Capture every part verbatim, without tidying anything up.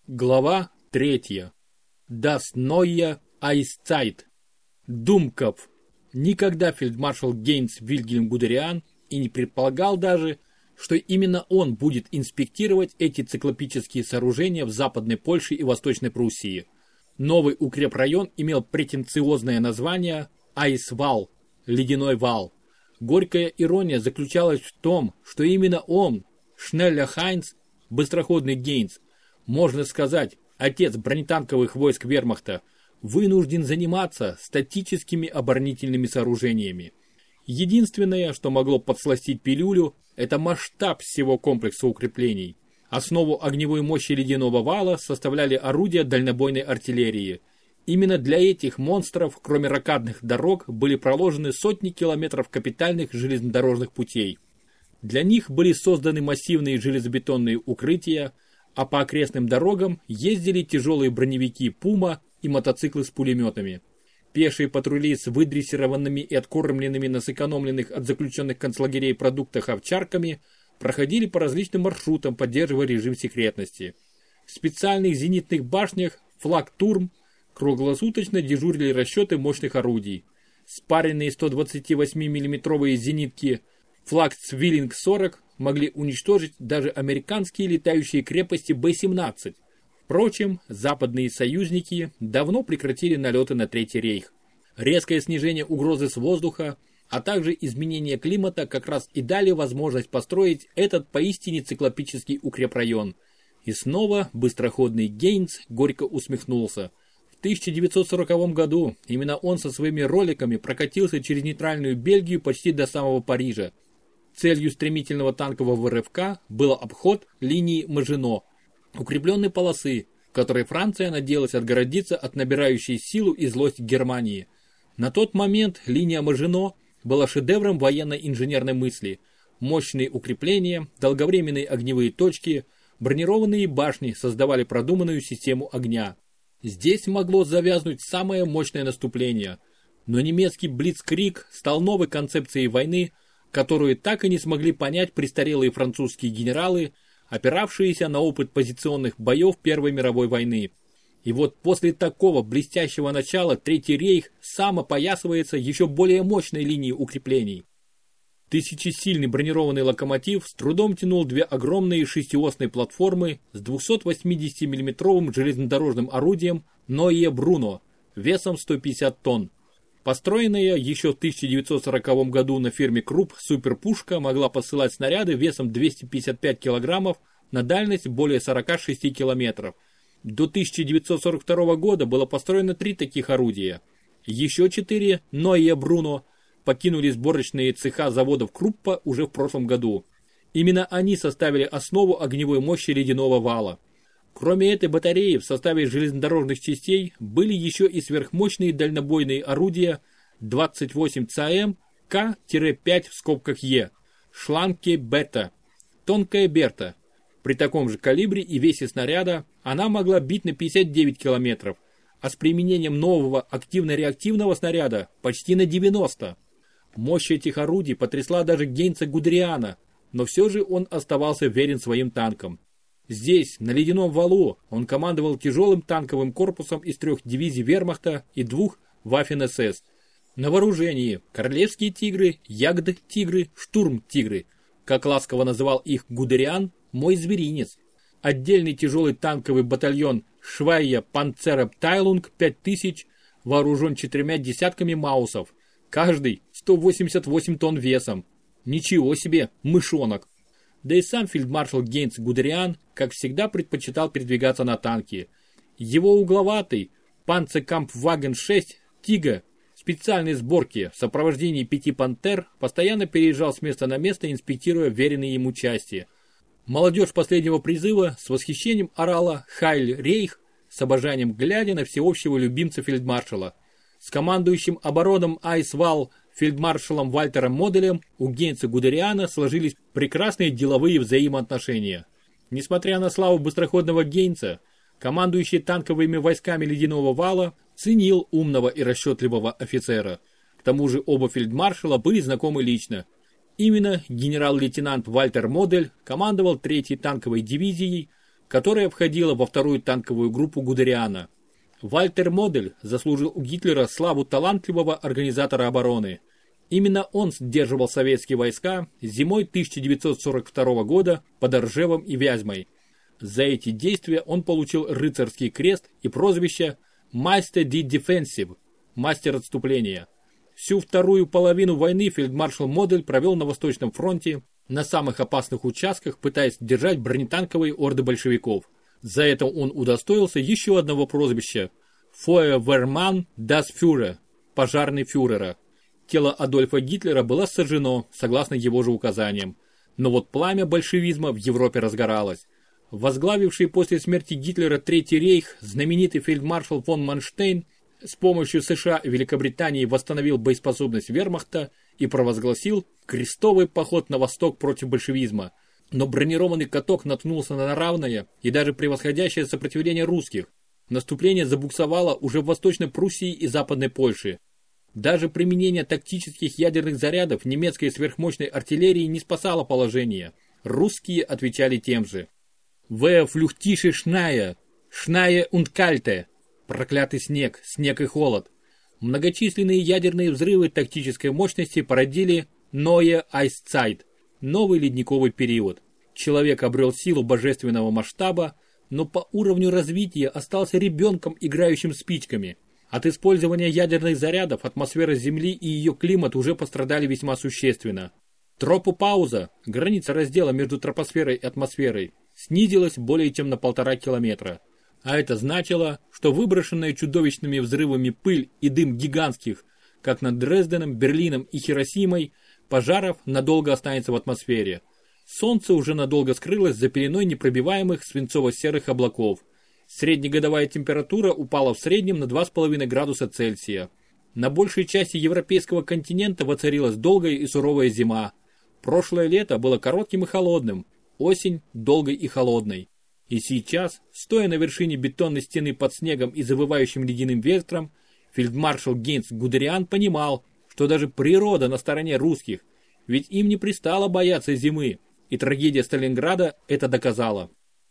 Глава третья. Das neue Eiszeit. Думкопф. Никогда фельдмаршал Гейнц Вильгельм Гудериан и не предполагал даже, что именно он будет инспектировать эти циклопические сооружения в Западной Польше и Восточной Пруссии. Новый укрепрайон имел претенциозное название Айсвал – ледяной вал. Горькая ирония заключалась в том, что именно он, Шнеллер Хайнц, быстроходный Гейнц, можно сказать, отец бронетанковых войск вермахта, вынужден заниматься статическими оборонительными сооружениями. Единственное, что могло подсластить пилюлю, это масштаб всего комплекса укреплений. Основу огневой мощи ледяного вала составляли орудия дальнобойной артиллерии. Именно для этих монстров, кроме рокадных дорог, были проложены сотни километров капитальных железнодорожных путей. Для них были созданы массивные железобетонные укрытия, а по окрестным дорогам ездили тяжелые броневики «Пума» и мотоциклы с пулеметами. Пешие патрули с выдрессированными и откормленными на сэкономленных от заключенных концлагерей продуктах овчарками проходили по различным маршрутам, поддерживая режим секретности. В специальных зенитных башнях «Флак-Турм» круглосуточно дежурили расчеты мощных орудий. Спаренные сто двадцать восемь миллиметровые зенитки «Флак-Цвиллинг сорок» могли уничтожить даже американские летающие крепости Бэ семнадцать. Впрочем, западные союзники давно прекратили налеты на Третий рейх. Резкое снижение угрозы с воздуха, а также изменение климата как раз и дали возможность построить этот поистине циклопический укрепрайон. И снова быстроходный Гейнц горько усмехнулся. В тысяча девятьсот сороковом году именно он со своими роликами прокатился через нейтральную Бельгию почти до самого Парижа. Целью стремительного танкового рывка был обход линии Мажино, укрепленной полосы, в которой Франция надеялась отгородиться от набирающей силу и злость Германии. На тот момент линия Мажино была шедевром военной инженерной мысли. Мощные укрепления, долговременные огневые точки, бронированные башни создавали продуманную систему огня. Здесь могло завязнуть самое мощное наступление. Но немецкий блицкриг стал новой концепцией войны, которую так и не смогли понять престарелые французские генералы, опиравшиеся на опыт позиционных боев Первой мировой войны. И вот после такого блестящего начала Третий рейх сам опоясывается еще более мощной линией укреплений. Тысячесильный бронированный локомотив с трудом тянул две огромные шестиосные платформы с двухсотвосьмидесятимиллиметровым железнодорожным орудием Ное Бруно весом сто пятьдесят тонн. Построенная еще в тысяча девятьсот сороковом году на фирме Крупп суперпушка могла посылать снаряды весом двести пятьдесят пять килограммов на дальность более сорока шести километров. До тысяча девятьсот сорок второго года было построено три таких орудия. Еще четыре Ное Бруно покинули сборочные цеха заводов Круппа уже в прошлом году. Именно они составили основу огневой мощи ледяного вала. Кроме этой батареи в составе железнодорожных частей были еще и сверхмощные дальнобойные орудия двадцать восемь ЦАМ К пять в скобках Е, Шланке Бета, тонкая Берта. При таком же калибре и весе снаряда она могла бить на пятьдесят девять километров, а с применением нового активно-реактивного снаряда почти на девяносто. Мощь этих орудий потрясла даже Гейнца Гудериана, но все же он оставался верен своим танкам. Здесь, на ледяном валу, он командовал тяжелым танковым корпусом из трех дивизий вермахта и двух Waffen-эс эс. На вооружении королевские тигры, ягд-тигры, штурм-тигры. Как ласково называл их Гудериан, мой зверинец. Отдельный тяжелый танковый батальон Швайя Панцерабтайлунг пять тысяч вооружен четырьмя десятками маусов. Каждый сто восемьдесят восемь тонн весом. Ничего себе, мышонок. Да и сам фельдмаршал Гейнц Гудериан, как всегда, предпочитал передвигаться на танке. Его угловатый Панцеркампфваген шесть Тига специальной сборки в сопровождении пяти пантер постоянно переезжал с места на место, инспектируя веренные ему части. Молодежь последнего призыва с восхищением орала «Хайль Рейх», с обожанием глядя на всеобщего любимца фельдмаршала. С командующим обороном Айсвал фельдмаршалом Вальтером Моделем у Гейнца Гудериана сложились прекрасные деловые взаимоотношения. Несмотря на славу быстроходного Гейнца, командующий танковыми войсками ледяного вала ценил умного и расчетливого офицера. К тому же оба фельдмаршала были знакомы лично. Именно генерал-лейтенант Вальтер Модель командовал третьей танковой дивизией, которая входила во вторую танковую группу Гудериана. Вальтер Модель заслужил у Гитлера славу талантливого организатора обороны. Именно он сдерживал советские войска зимой тысяча девятьсот сорок второго года под Ржевом и Вязьмой. За эти действия он получил рыцарский крест и прозвище «Meister die Defensive» – «Мастер отступления». Всю вторую половину войны фельдмаршал Модель провел на Восточном фронте, на самых опасных участках, пытаясь держать бронетанковые орды большевиков. За это он удостоился еще одного прозвища «Feuerwehrmann des Führer» – «Пожарный фюрера». Тело Адольфа Гитлера было сожжено, согласно его же указаниям. Но вот пламя большевизма в Европе разгоралось. Возглавивший после смерти Гитлера Третий рейх, знаменитый фельдмаршал фон Манштейн с помощью США и Великобритании восстановил боеспособность вермахта и провозгласил крестовый поход на восток против большевизма. Но бронированный каток наткнулся на равное и даже превосходящее сопротивление русских. Наступление забуксовало уже в Восточной Пруссии и Западной Польше. Даже применение тактических ядерных зарядов немецкой сверхмощной артиллерии не спасало положение. Русские отвечали тем же. «Ве флюхтише шная, шная und кальте». Проклятый снег, снег и холод. Многочисленные ядерные взрывы тактической мощности породили Neue Eiszeit, новый ледниковый период. Человек обрел силу божественного масштаба, но по уровню развития остался ребенком, играющим спичками. От использования ядерных зарядов атмосфера Земли и ее климат уже пострадали весьма существенно. Тропопауза, граница раздела между тропосферой и атмосферой, снизилась более чем на полтора километра. А это значило, что выброшенная чудовищными взрывами пыль и дым гигантских, как над Дрезденом, Берлином и Хиросимой, пожаров надолго останется в атмосфере. Солнце уже надолго скрылось за пеленой непробиваемых свинцово-серых облаков. Среднегодовая температура упала в среднем на два с половиной градуса Цельсия. На большей части европейского континента воцарилась долгая и суровая зима. Прошлое лето было коротким и холодным, осень долгой и холодной. И сейчас, стоя на вершине бетонной стены под снегом и завывающим ледяным ветром, фельдмаршал Гейнц Гудериан понимал, что даже природа на стороне русских, ведь им не пристало бояться зимы, и трагедия Сталинграда это доказала.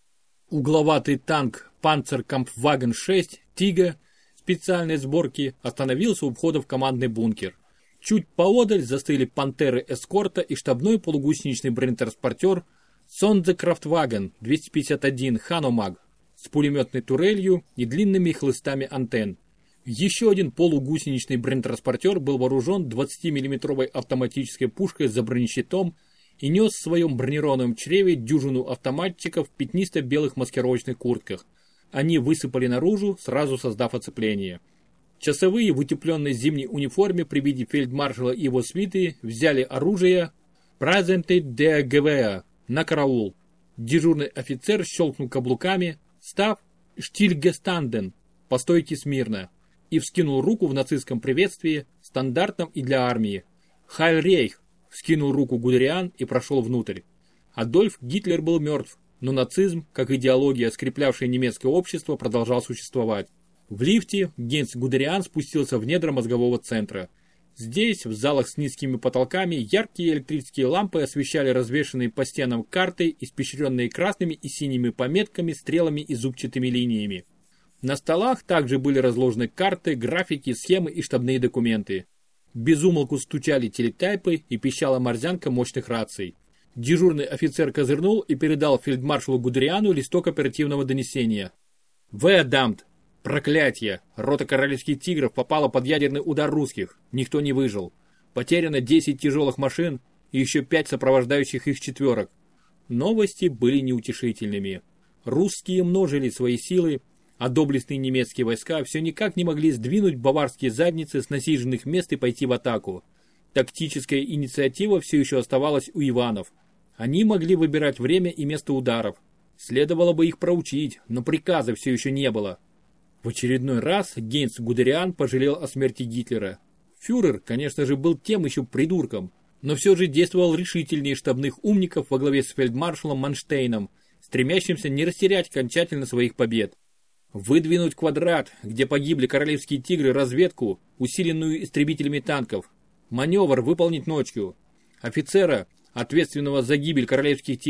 Угловатый танк Panzerkampfwagen шесть Тига специальной сборки остановился у входа в командный бункер. Чуть поодаль застыли пантеры эскорта и штабной полугусеничный бронетранспортер Sonderkraftwagen двести пятьдесят один Hanomag с пулеметной турелью и длинными хлыстами антенн. Еще один полугусеничный бронетранспортер был вооружен двадцатимиллиметровой автоматической пушкой за бронещитом и нес в своем бронированном чреве дюжину автоматчиков в пятнисто-белых маскировочных куртках. Они высыпали наружу, сразу создав оцепление. Часовые в утепленной зимней униформе при виде фельдмаршала и его свиты взяли оружие «Presente der Gewehr» на караул. Дежурный офицер щелкнул каблуками, став «Stillgestanden» по стойке смирно, и вскинул руку в нацистском приветствии, стандартном и для армии. «Хайль Рейх!» вскинул руку Гудериан и прошел внутрь. Адольф Гитлер был мертв, но нацизм, как идеология, скреплявшая немецкое общество, продолжал существовать. В лифте Гейнц Гудериан спустился в недра мозгового центра. Здесь, в залах с низкими потолками, яркие электрические лампы освещали развешанные по стенам карты, испещренные красными и синими пометками, стрелами и зубчатыми линиями. На столах также были разложены карты, графики, схемы и штабные документы. Без умолку стучали телетайпы и пищала морзянка мощных раций. Дежурный офицер козырнул и передал фельдмаршалу Гудериану листок оперативного донесения. «Ведамт! Проклятье! Рота королевских тигров попала под ядерный удар русских. Никто не выжил. Потеряно десять тяжелых машин и еще пять сопровождающих их четверок». Новости были неутешительными. Русские множили свои силы, а доблестные немецкие войска все никак не могли сдвинуть баварские задницы с насиженных мест и пойти в атаку. Тактическая инициатива все еще оставалась у Иванов. Они могли выбирать время и место ударов. Следовало бы их проучить, но приказа все еще не было. В очередной раз Гейнц Гудериан пожалел о смерти Гитлера. Фюрер, конечно же, был тем еще придурком, но все же действовал решительнее штабных умников во главе с фельдмаршалом Манштейном, стремящимся не растерять окончательно своих побед. Выдвинуть квадрат, где погибли королевские тигры, разведку, усиленную истребителями танков. Маневр выполнить ночью. Офицера, ответственного за гибель королевских тигров,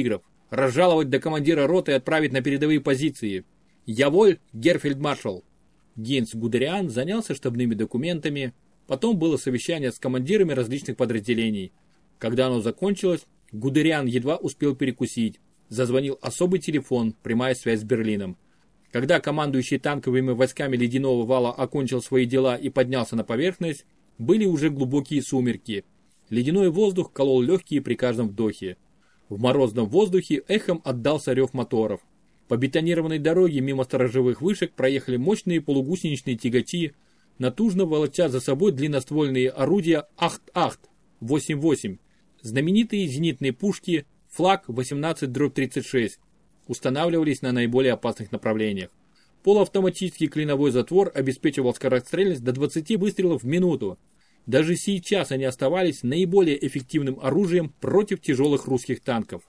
разжаловать до командира роты и отправить на передовые позиции. Я воль, герфельдмаршал». Гейнс Гудериан занялся штабными документами, потом было совещание с командирами различных подразделений. Когда оно закончилось, Гудериан едва успел перекусить. Зазвонил особый телефон, прямая связь с Берлином. Когда командующий танковыми войсками Ледяного Вала окончил свои дела и поднялся на поверхность, были уже глубокие сумерки. Ледяной воздух колол легкие при каждом вдохе. В морозном воздухе эхом отдался рев моторов. По бетонированной дороге мимо сторожевых вышек проехали мощные полугусеничные тягачи, натужно волоча за собой длинноствольные орудия Ахт-Ахт восемь восемь, знаменитые зенитные пушки Флак восемнадцать тридцать шесть, устанавливались на наиболее опасных направлениях. Полуавтоматический клиновой затвор обеспечивал скорострельность до двадцати выстрелов в минуту. Даже сейчас они оставались наиболее эффективным оружием против тяжелых русских танков.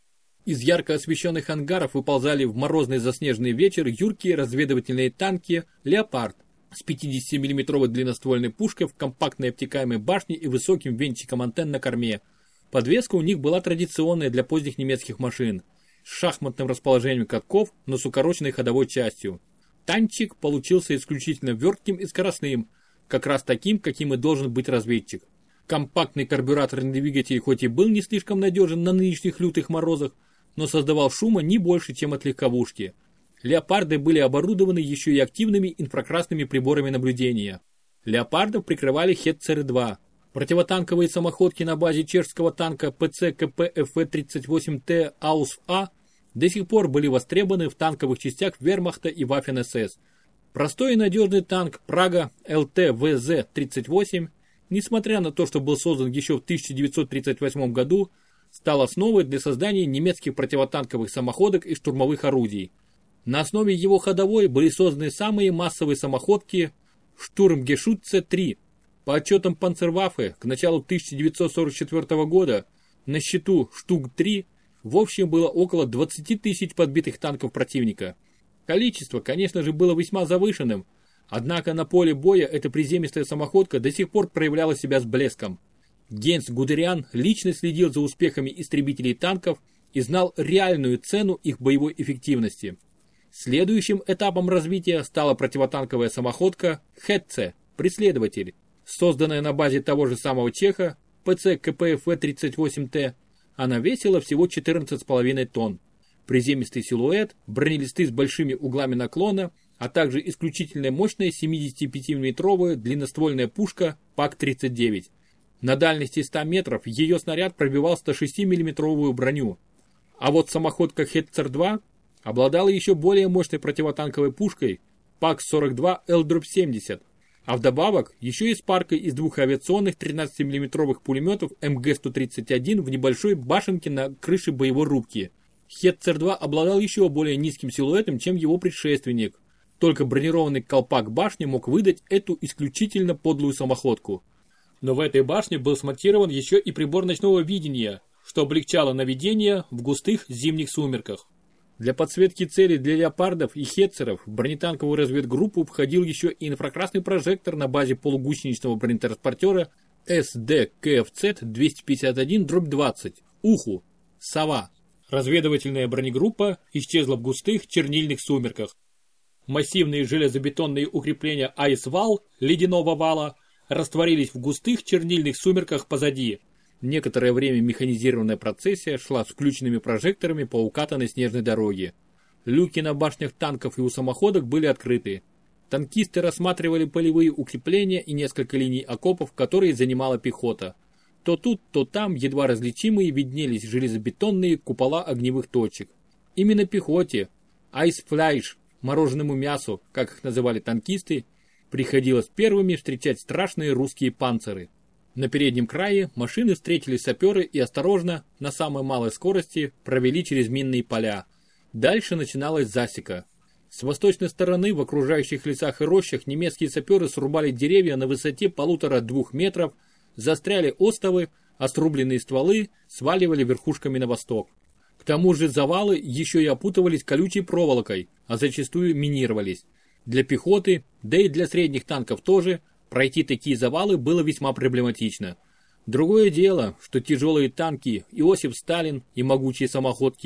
Из ярко освещенных ангаров выползали в морозный заснеженный вечер юркие разведывательные танки «Леопард» с пятидесятимиллиметровой длинноствольной пушкой в компактной обтекаемой башне и высоким венчиком антенн на корме. Подвеска у них была традиционная для поздних немецких машин, с шахматным расположением катков, но с укороченной ходовой частью. Танчик получился исключительно вертким и скоростным, как раз таким, каким и должен быть разведчик. Компактный карбюраторный двигатель хоть и был не слишком надежен на нынешних лютых морозах, но создавал шума не больше, чем от легковушки. Леопарды были оборудованы еще и активными инфракрасными приборами наблюдения. Леопардов прикрывали Хетцеры два. Противотанковые самоходки на базе чешского танка ПЦ КП-ФВ тридцать восемь Т АУС-А до сих пор были востребованы в танковых частях Вермахта и Waffen-эс эс. Простой и надежный танк Прага ЛТ-ВЗ тридцать восемь, несмотря на то, что был создан еще в тысяча девятьсот тридцать восьмом году, стал основой для создания немецких противотанковых самоходок и штурмовых орудий. На основе его ходовой были созданы самые массовые самоходки Штурмгешütze три. По отчетам Панцерваффе к началу тысяча девятьсот сорок четвёртого года на счету штук три в общем было около двадцати тысяч подбитых танков противника. Количество, конечно же, было весьма завышенным, однако на поле боя эта приземистая самоходка до сих пор проявляла себя с блеском. Гейнс Гудериан лично следил за успехами истребителей танков и знал реальную цену их боевой эффективности. Следующим этапом развития стала противотанковая самоходка Хетце, преследователь, созданная на базе того же самого чеха ПЦ КП-ФВ тридцать восемь Т. Она весила всего четырнадцать с половиной тонн. Приземистый силуэт, бронелисты с большими углами наклона, а также исключительно мощная семидесятипятимиллиметровая длинноствольная пушка ПАК тридцать девять. На дальности ста метров ее снаряд пробивал стошестимиллиметровую броню. А вот самоходка Хетцер два обладала еще более мощной противотанковой пушкой ПАК сорок два Л семьдесят, а вдобавок еще и с паркой из двух авиационных тринадцатимиллиметровых пулеметов М Г сто тридцать один в небольшой башенке на крыше боевой рубки. Хетцер два обладал еще более низким силуэтом, чем его предшественник. Только бронированный колпак башни мог выдать эту исключительно подлую самоходку. Но в этой башне был смонтирован еще и прибор ночного видения, что облегчало наведение в густых зимних сумерках. Для подсветки целей для леопардов и хетцеров в бронетанковую разведгруппу входил еще и инфракрасный прожектор на базе полугусеничного бронетранспортера С Д К Ф З двести пятьдесят один двадцать Уху, Сова. Разведывательная бронегруппа исчезла в густых чернильных сумерках. Массивные железобетонные укрепления Айсвал, Ледяного Вала, растворились в густых чернильных сумерках позади. Некоторое время механизированная процессия шла с включенными прожекторами по укатанной снежной дороге. Люки на башнях танков и у самоходок были открыты. Танкисты рассматривали полевые укрепления и несколько линий окопов, которые занимала пехота. То тут, то там едва различимые виднелись железобетонные купола огневых точек. Именно пехоте, Айсфляйш, мороженому мясу, как их называли танкисты, приходилось первыми встречать страшные русские панциры. На переднем крае машины встретили саперы и осторожно, на самой малой скорости, провели через минные поля. Дальше начиналась засека. С восточной стороны в окружающих лесах и рощах немецкие саперы срубали деревья на высоте полутора-двух метров, застряли остовы, а срубленные стволы сваливали верхушками на восток. К тому же завалы еще и опутывались колючей проволокой, а зачастую минировались. Для пехоты, да и для средних танков тоже, пройти такие завалы было весьма проблематично. Другое дело, что тяжелые танки Иосиф Сталин и могучие самоходки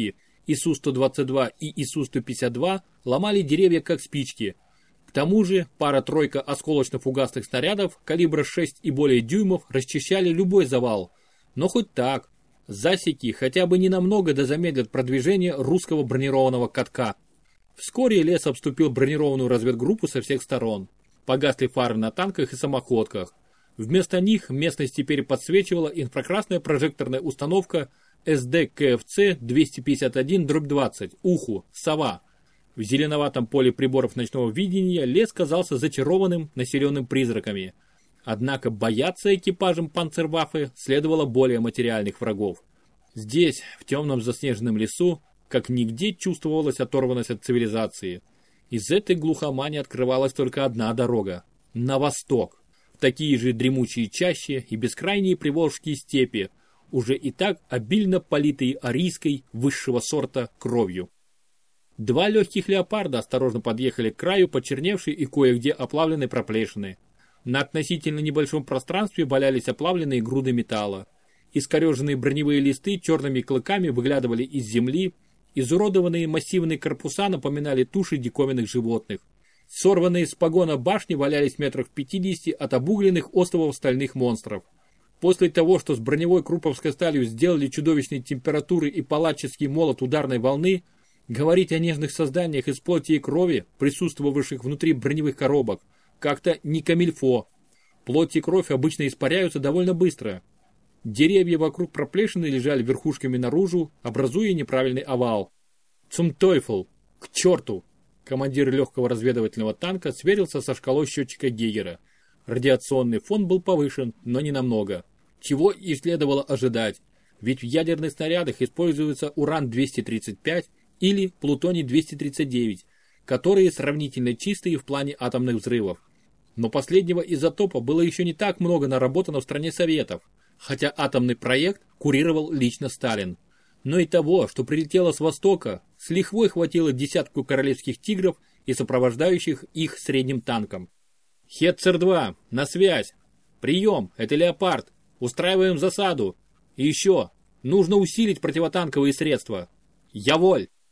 И Су сто двадцать два и И Су сто пятьдесят два ломали деревья как спички. К тому же пара-тройка осколочно-фугасных снарядов калибра шесть и более дюймов расчищали любой завал. Но хоть так. Засеки хотя бы ненамного да замедлят продвижение русского бронированного катка. Вскоре лес обступил бронированную разведгруппу со всех сторон. Погасли фары на танках и самоходках. Вместо них местность теперь подсвечивала инфракрасная прожекторная установка Эс Дэ Ка Эф Це двести пятьдесят один двадцать Уху, Сова. В зеленоватом поле приборов ночного видения лес казался зачарованным, населенным призраками. Однако бояться экипажам панцерваффе следовало более материальных врагов. Здесь, в темном заснеженном лесу, как нигде чувствовалась оторванность от цивилизации. Из этой глухомани открывалась только одна дорога – на восток, в такие же дремучие чащи и бескрайние приволжские степи, уже и так обильно политые арийской высшего сорта кровью. Два легких леопарда осторожно подъехали к краю почерневшей и кое-где оплавленной проплешины. На относительно небольшом пространстве валялись оплавленные груды металла. Искореженные броневые листы черными клыками выглядывали из земли, изуродованные массивные корпуса напоминали туши диковинных животных. Сорванные с погона башни валялись метрах в пятидесяти от обугленных островов стальных монстров. После того, что с броневой круповской сталью сделали чудовищной температуры и палаческий молот ударной волны, говорить о нежных созданиях из плоти и крови, присутствовавших внутри броневых коробок, как-то не камильфо. Плоть и кровь обычно испаряются довольно быстро. Деревья вокруг проплешины лежали верхушками наружу, образуя неправильный овал. «Цум Тойфл! К черту!» Командир легкого разведывательного танка сверился со шкалой счетчика Гейгера. Радиационный фон был повышен, но не намного. Чего и следовало ожидать, ведь в ядерных снарядах используется уран двести тридцать пять или плутоний двести тридцать девять, которые сравнительно чистые в плане атомных взрывов. Но последнего изотопа было еще не так много наработано в стране Советов, хотя атомный проект курировал лично Сталин. Но и того, что прилетело с востока, с лихвой хватило десятку королевских тигров и сопровождающих их средним танком. «Хетцер два, на связь! Прием, это Леопард! Устраиваем засаду! И еще, нужно усилить противотанковые средства! Я воль!»